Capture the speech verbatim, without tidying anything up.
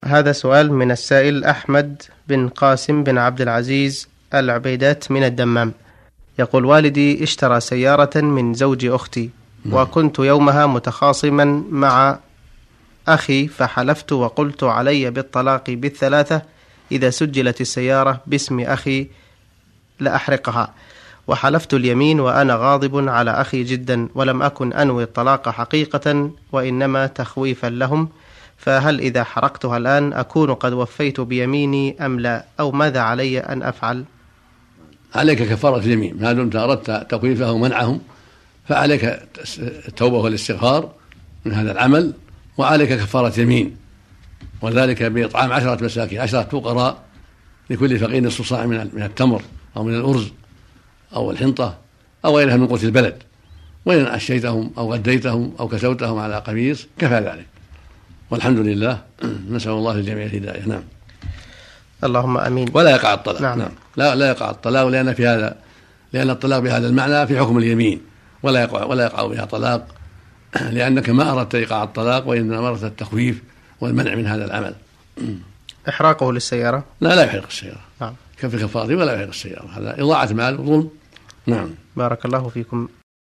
هذا سؤال من السائل أحمد بن قاسم بن عبد العزيز العبيدات من الدمام، يقول: والدي اشترى سيارة من زوج أختي، وكنت يومها متخاصما مع أخي، فحلفت وقلت علي بالطلاق بالثلاثة إذا سجلت السيارة باسم أخي لأحرقها، وحلفت اليمين وأنا غاضب على أخي جدا، ولم أكن أنوي الطلاق حقيقة وإنما تخويفا لهم، فهل إذا حرقتها الآن أكون قد وفيت بيميني أم لا، أو ماذا علي أن أفعل؟ عليك كفارة اليمين، ما دمت أردت تخويفه ومنعهم فعليك التوبة والاستغفار من هذا العمل، وعليك كفارة يمين، وذلك بإطعام عشرة مساكين، عشرة فقراء لكل فقير نصف صاع من التمر أو من الأرز أو الحنطة أو غيرها من قوت البلد، وإن عشيتهم أو غديتهم أو كسوتهم على قميص كفى ذلك، والحمد لله. نسأل الله للجميع الهداية. نعم. اللهم امين. ولا يقع الطلاق. نعم. نعم. لا لا يقع الطلاق، لأن في هذا لأن الطلاق بهذا المعنى في حكم اليمين، ولا يقع ولا يقع بها طلاق، لأنك ما أردت إيقاع الطلاق، وإنما أردت التخويف والمنع من هذا العمل. إحراقه للسيارة؟ لا لا يحرق السيارة. نعم. كفي كفارة ولا يحرق السيارة، هذا إضاعة مال وظلم. نعم. بارك الله فيكم.